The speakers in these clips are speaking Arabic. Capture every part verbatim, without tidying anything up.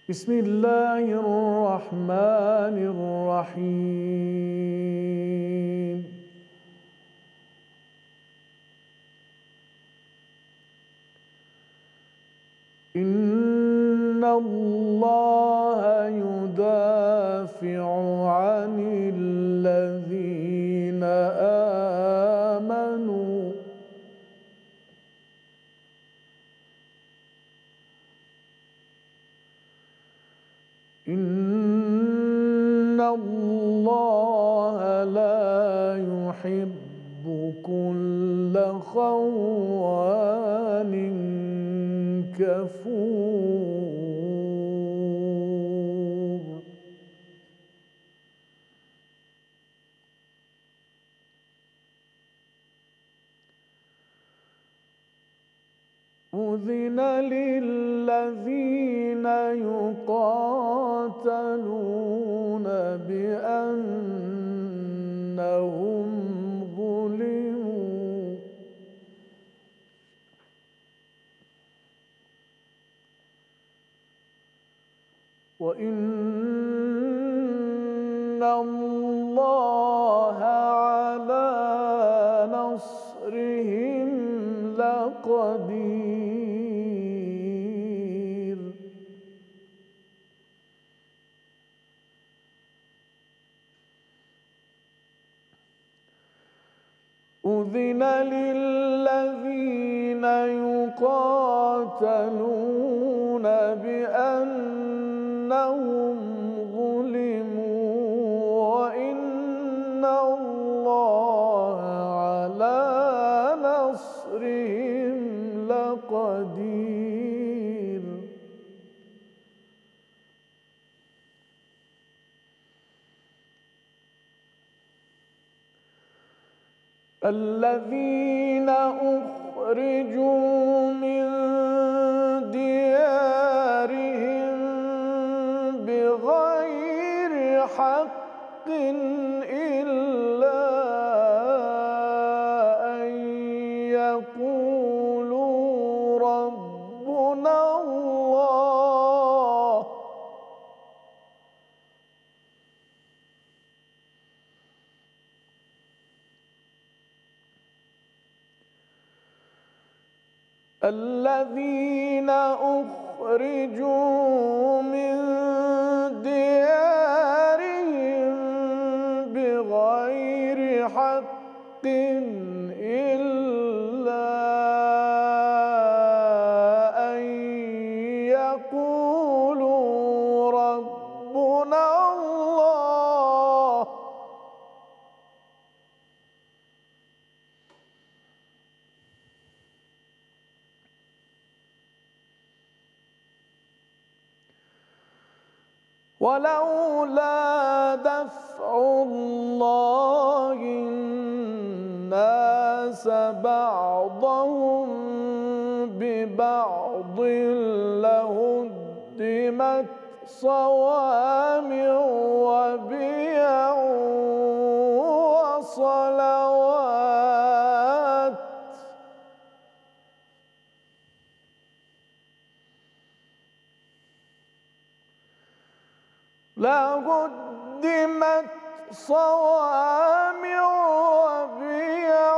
بسم الله الرحمن الرحيم. إن الله يدافع عن الذين آمنوا إن الله لا يحب كل خوان كفور. أذن للذين يقاتلون بأنهم ظلموا وإن الله على نصرهم لقدير. أذن للذين يقاتلون بأنهم ظلموا وإن الله على نصرهم لقدير. الذين أخرجوا من ديارهم بغير حق إلا أن يقولوا ربنا الله الذين أخرجوا من ديارهم بغير حق إلا أن يقولوا ربنا الله ولولا دفع الله الناس بعضهم ببعض لهدمت صوامع وبيع وصلوات لهدمت صوامع وبيع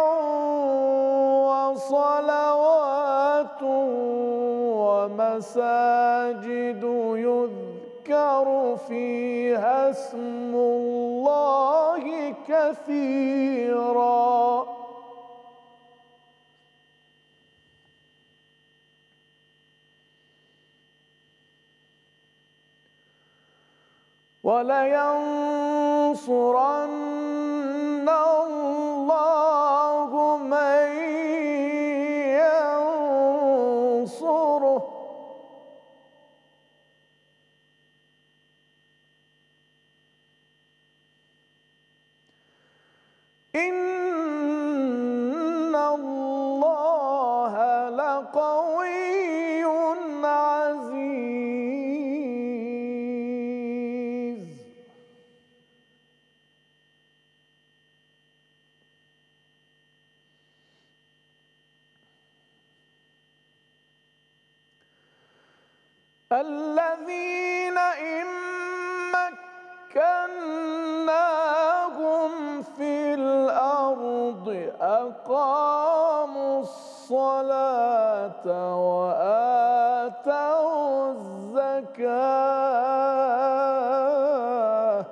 وصلوات ومساجد يذكر فيها اسم الله كثيرا ولينصرن الله من ينصره إن الله لقوي عزيز. الذين إن مكناهم في الأرض أقاموا الصلاة وآتوا الزكاة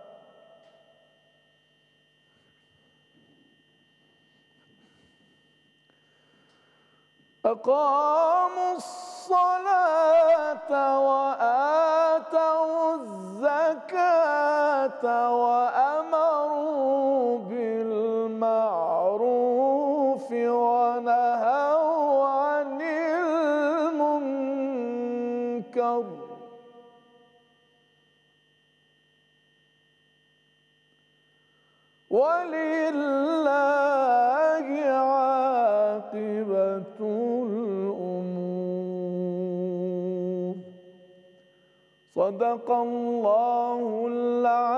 أقاموا الصلاة وآتوا الزكاة وأمروا بالمعروف ونهوا عن المنكر ولله عاقبة الأمور. صدق الله